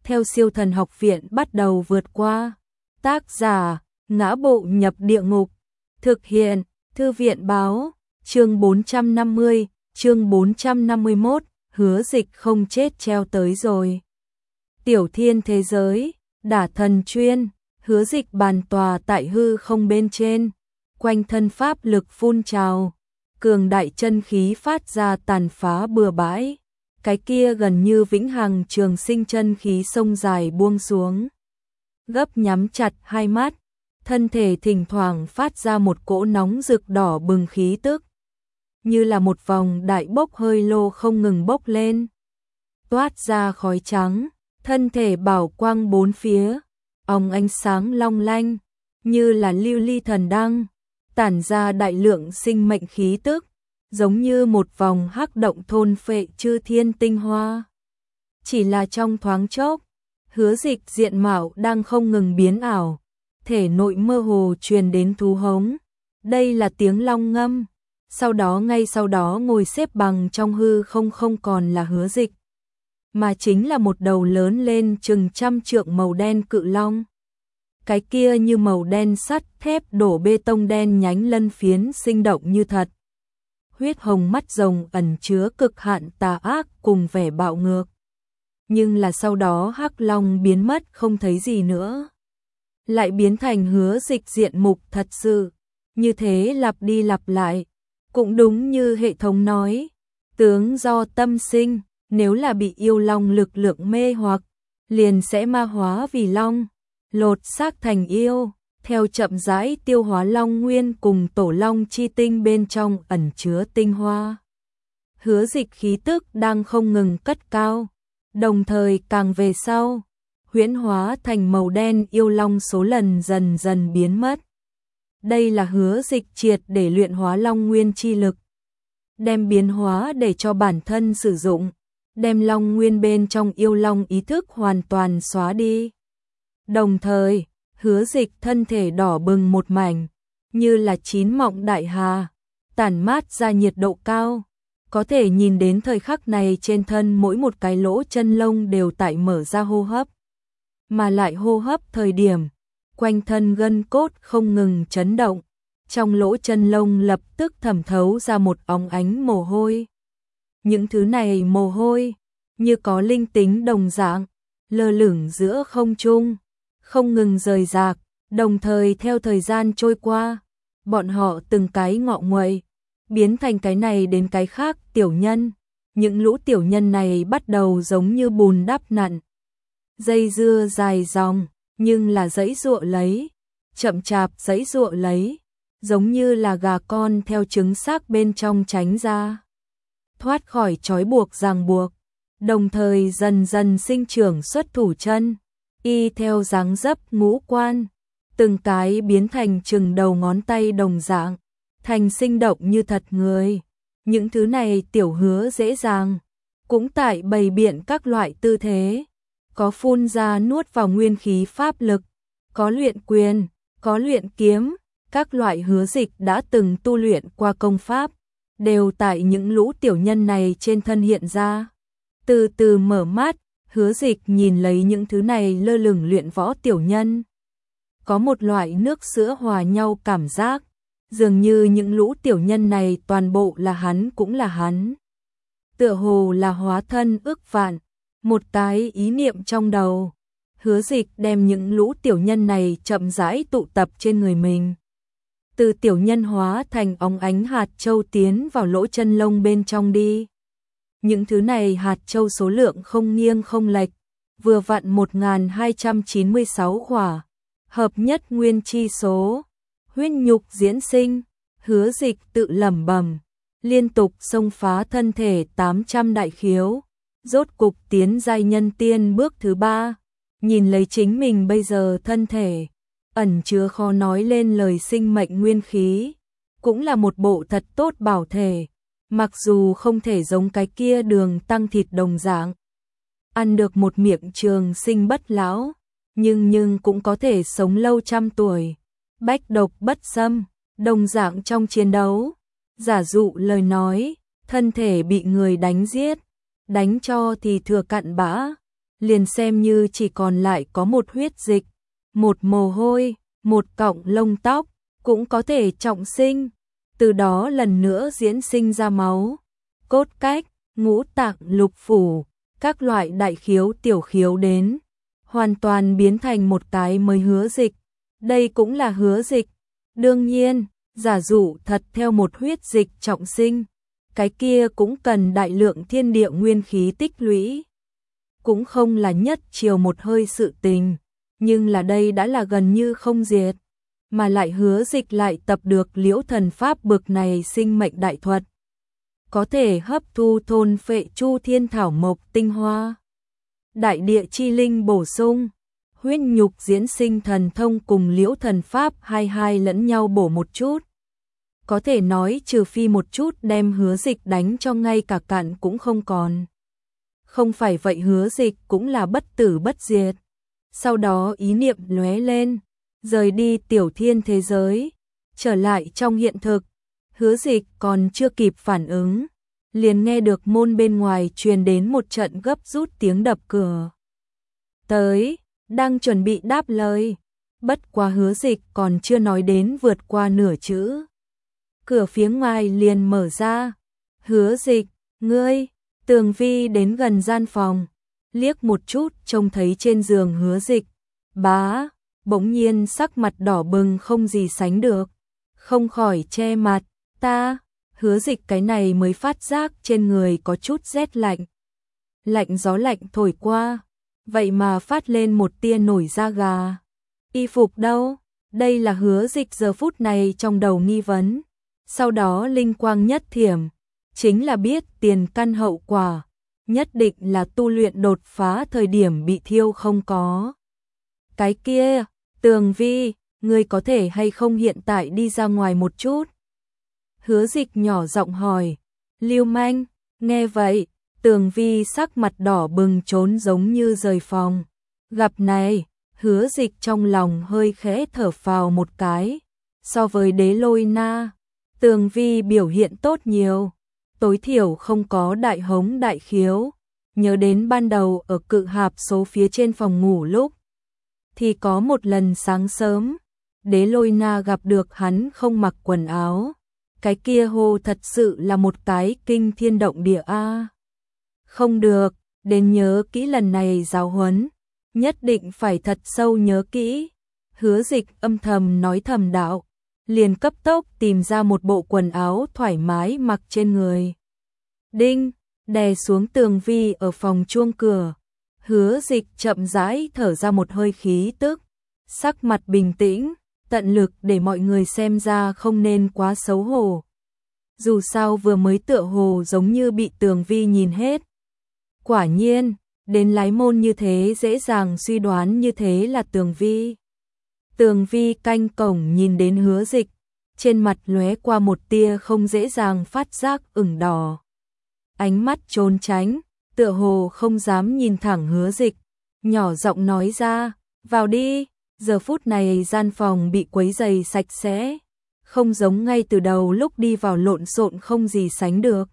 theo Siêu Thần Học Viện bắt đầu vượt qua. Tác giả: Ngã Bộ Nhập Địa Ngục. Thực hiện: Thư viện báo. Chương 450, chương 451, Hứa Dịch không chết treo tới rồi. Tiểu thiên thế giới, Đả Thần Chuyên. Hứa Dịch bàn tòa tại hư không bên trên, quanh thân pháp lực phun trào, cường đại chân khí phát ra tàn phá bừa bãi. Cái kia gần như vĩnh hằng trường sinh chân khí sông dài buông xuống. Gấp nhắm chặt hai mắt, thân thể thỉnh thoảng phát ra một cỗ nóng rực đỏ bừng khí tức, như là một vòng đại bốc hơi lô không ngừng bốc lên, toát ra khói trắng, thân thể bảo quang bốn phía, óng ánh sáng long lanh, như là lưu ly thần đăng, tản ra đại lượng sinh mệnh khí tức, giống như một vòng hắc động thôn phệ chư thiên tinh hoa. Chỉ là trong thoáng chốc, Hứa Dịch diện mạo đang không ngừng biến ảo, thể nội mơ hồ truyền đến thú hống. Đây là tiếng long ngâm. Ngay sau đó ngồi xếp bằng trong hư không còn là Hứa Dịch, mà chính là một đầu lớn lên chừng 100 trượng màu đen cự long. Cái kia như màu đen sắt thép đổ bê tông đen nhánh lân phiến sinh động như thật. Huyết hồng mắt rồng ẩn chứa cực hạn tà ác cùng vẻ bạo ngược. Nhưng là sau đó hắc long biến mất không thấy gì nữa, lại biến thành Hứa Dịch diện mục thật sự. Như thế lặp đi lặp lại, cũng đúng như hệ thống nói, tướng do tâm sinh, nếu là bị yêu long lực lượng mê hoặc, liền sẽ ma hóa vì long, lột xác thành yêu, theo chậm rãi tiêu hóa long nguyên cùng tổ long chi tinh bên trong ẩn chứa tinh hoa. Hứa Dịch khí tức đang không ngừng cất cao, đồng thời càng về sau, huyễn hóa thành màu đen yêu long số lần dần dần biến mất. Đây là Hứa Dịch triệt để luyện hóa long nguyên chi lực, đem biến hóa để cho bản thân sử dụng, đem long nguyên bên trong yêu long ý thức hoàn toàn xóa đi. Đồng thời, Hứa Dịch thân thể đỏ bừng một mảnh, như là chín mọng đại hà, tản mát ra nhiệt độ cao. Có thể nhìn đến thời khắc này trên thân mỗi một cái lỗ chân lông đều tại mở ra hô hấp. Mà lại hô hấp thời điểm, quanh thân gân cốt không ngừng chấn động, trong lỗ chân lông lập tức thẩm thấu ra một óng ánh mồ hôi. Những thứ này mồ hôi, như có linh tính đồng dạng, lơ lửng giữa không trung, không ngừng rời rạc, đồng thời theo thời gian trôi qua, bọn họ từng cái ngọ nguậy, biến thành cái này đến cái khác tiểu nhân. Những lũ tiểu nhân này bắt đầu giống như bùn đắp nặn, dây dưa dài dòng, nhưng là giãy giụa lấy, chậm chạp giãy giụa lấy, giống như là gà con theo trứng xác bên trong tránh ra, thoát khỏi trói buộc ràng buộc, đồng thời dần dần sinh trưởng xuất thủ chân, y theo dáng dấp ngũ quan, từng cái biến thành chừng đầu ngón tay đồng dạng, thành sinh động như thật người. Những thứ này tiểu Hứa dễ dàng, cũng tại bày biện các loại tư thế, có phun ra nuốt vào nguyên khí pháp lực, có luyện quyền, có luyện kiếm, các loại Hứa Dịch đã từng tu luyện qua công pháp, đều tại những lũ tiểu nhân này trên thân hiện ra. Từ từ mở mắt, Hứa Dịch nhìn lấy những thứ này lơ lửng luyện võ tiểu nhân, có một loại nước sữa hòa nhau cảm giác, dường như những lũ tiểu nhân này toàn bộ là hắn cũng là hắn. Tựa hồ là hóa thân ức vạn, một cái ý niệm trong đầu, Hứa Dịch đem những lũ tiểu nhân này chậm rãi tụ tập trên người mình. Từ tiểu nhân hóa thành óng ánh hạt châu tiến vào lỗ chân lông bên trong đi. Những thứ này hạt châu số lượng không nghiêng không lệch, vừa vặn 1296 quả, hợp nhất nguyên chi số, huyết nhục diễn sinh. Hứa Dịch tự lẩm bẩm, liên tục xông phá thân thể 800 đại khiếu, rốt cục tiến giai nhân tiên bước thứ 3, nhìn lấy chính mình bây giờ thân thể, ẩn chứa khó nói lên lời sinh mệnh nguyên khí, cũng là một bộ thật tốt bảo thể, mặc dù không thể giống cái kia đường tăng thịt đồng dạng, ăn được một miệng trường sinh bất lão, nhưng cũng có thể sống lâu trăm tuổi, bách độc bất xâm, đồng dạng trong chiến đấu. Giả dụ lời nói, thân thể bị người đánh giết, đánh cho thì thừa cặn bã, liền xem như chỉ còn lại có một huyết dịch, một mồ hôi, một cọng lông tóc, cũng có thể trọng sinh, từ đó lần nữa diễn sinh ra máu, cốt cách, ngũ tạng lục phủ, các loại đại khiếu tiểu khiếu đến, hoàn toàn biến thành một cái mới hứa dịch. Đây cũng là hứa dịch. Đương nhiên, giả dụ thật theo một huyết dịch trọng sinh, cái kia cũng cần đại lượng thiên địa nguyên khí tích lũy. Cũng không là nhất chiều một hơi sự tình, nhưng là đây đã là gần như không diệt, mà lại hứa dịch lại tập được Liễu Thần Pháp bực này sinh mệnh đại thuật. Có thể hấp thu thôn phệ chu thiên thảo mộc tinh hoa. Đại địa chi linh bổ sung, huyết nhục diễn sinh thần thông cùng Liễu Thần Pháp hai lẫn nhau bổ một chút. Có thể nói trừ phi một chút đem hứa dịch đánh cho ngay cả cạn cũng không còn. Không phải vậy hứa dịch cũng là bất tử bất diệt. Sau đó ý niệm lóe lên, rời đi tiểu thiên thế giới, trở lại trong hiện thực. Hứa dịch còn chưa kịp phản ứng, liền nghe được môn bên ngoài truyền đến một trận gấp rút tiếng đập cửa. Tới, đang chuẩn bị đáp lời, bất quá hứa dịch còn chưa nói đến vượt qua nửa chữ. Cửa phía ngoài liền mở ra. Hứa dịch, ngươi. Tường Vi đến gần gian phòng, liếc một chút trông thấy trên giường hứa dịch. Bá, bỗng nhiên sắc mặt đỏ bừng không gì sánh được, không khỏi che mặt. Ta, hứa dịch cái này mới phát giác trên người có chút rét lạnh. Lạnh gió lạnh thổi qua, vậy mà phát lên một tia nổi da gà. Y phục đâu? Đây là hứa dịch giờ phút này trong đầu nghi vấn. Sau đó linh quang nhất thiểm, chính là biết tiền căn hậu quả, nhất định là tu luyện đột phá thời điểm bị thiêu không có. Cái kia, Tường Vi, ngươi có thể hay không hiện tại đi ra ngoài một chút? Hứa dịch nhỏ giọng hỏi. Lưu manh, nghe vậy, Tường Vi sắc mặt đỏ bừng trốn giống như rời phòng. Gặp này, hứa dịch trong lòng hơi khẽ thở phào một cái. So với Đế Lôi Na, Tường Vi biểu hiện tốt nhiều, tối thiểu không có đại hống đại khiếu. Nhớ đến ban đầu ở cự hạp số phía trên phòng ngủ lúc, thì có một lần sáng sớm, Đế Lôi Na gặp được hắn không mặc quần áo. Cái kia hô thật sự là một cái kinh thiên động địa a. Không được, đến nhớ kỹ lần này giáo huấn, nhất định phải thật sâu nhớ kỹ. Hứa dịch âm thầm nói thầm đạo, liền cấp tốc tìm ra một bộ quần áo thoải mái mặc trên người. Đinh, đè xuống Tường Vi ở phòng chuông cửa. Hứa dịch chậm rãi thở ra một hơi khí tức, sắc mặt bình tĩnh, tận lực để mọi người xem ra không nên quá xấu hổ. Dù sao vừa mới tựa hồ giống như bị Tường Vi nhìn hết. Quả nhiên, đến lái môn như thế dễ dàng suy đoán như thế là Tường Vi. Tường Vi canh cổng nhìn đến hứa dịch, trên mặt lóe qua một tia không dễ dàng phát giác ửng đỏ. Ánh mắt trốn tránh, tựa hồ không dám nhìn thẳng hứa dịch, nhỏ giọng nói ra, vào đi. Giờ phút này gian phòng bị quấy rầy sạch sẽ, không giống ngay từ đầu lúc đi vào lộn xộn không gì sánh được.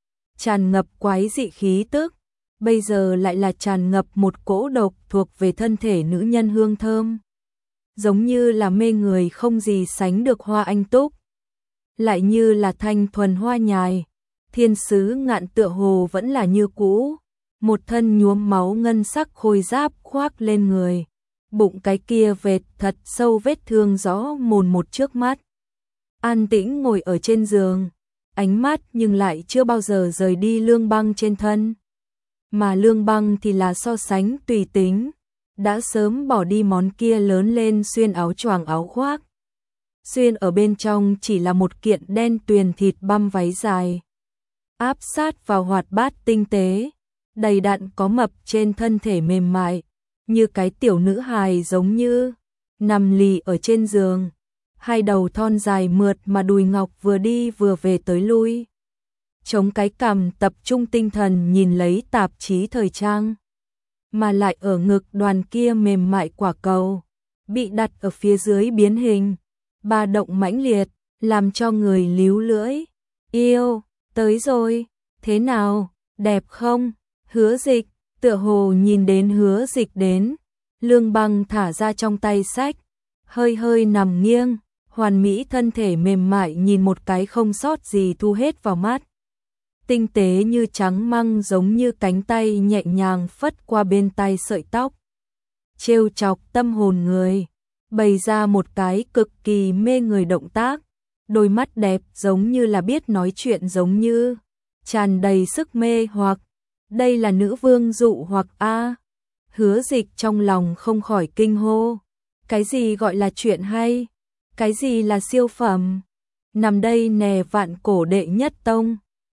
Tràn ngập quái dị khí tức, bây giờ lại là tràn ngập một cỗ độc thuộc về thân thể nữ nhân hương thơm. Giống như là mê người không gì sánh được hoa anh túc, lại như là thanh thuần hoa nhài. Thiên sứ ngạn tựa hồ vẫn là như cũ, một thân nhuốm máu ngân sắc khôi giáp khoác lên người. Bụng cái kia vệt thật sâu vết thương rõ mồn một trước mắt. An tĩnh ngồi ở trên giường, ánh mắt nhưng lại chưa bao giờ rời đi Lương Băng trên thân. Mà Lương Băng thì là so sánh tùy tính, đã sớm bỏ đi món kia lớn lên xuyên áo choàng áo khoác. Xuyên ở bên trong chỉ là một kiện đen tuyền thịt băm váy dài, áp sát vào hoạt bát tinh tế, đầy đặn có mập trên thân thể mềm mại, như cái tiểu nữ hài giống như nằm lì ở trên giường, hai đầu thon dài mượt mà đùi ngọc vừa đi vừa về tới lui. Chống cái cằm tập trung tinh thần nhìn lấy tạp chí thời trang, mà lại ở ngực đoàn kia mềm mại quả cầu, bị đặt ở phía dưới biến hình, ba động mãnh liệt, làm cho người líu lưỡi. Yêu, tới rồi, thế nào, đẹp không? Hứa dịch, Tựa hồ nhìn đến Hứa Dịch đến, Lương Băng thả ra trong tay sách, hơi hơi nằm nghiêng, hoàn mỹ thân thể mềm mại nhìn một cái không sót gì thu hết vào mắt. Tinh tế như trắng măng, giống như cánh tay nhẹ nhàng phất qua bên tai sợi tóc. Trêu chọc tâm hồn người, bày ra một cái cực kỳ mê người động tác, đôi mắt đẹp giống như là biết nói chuyện, giống như tràn đầy sức mê hoặc. Đây là nữ vương dụ hoặc a. Hứa Dịch trong lòng không khỏi kinh hô. Cái gì gọi là chuyện hay? Cái gì là siêu phẩm? Nằm đây nè, vạn cổ đệ nhất tông.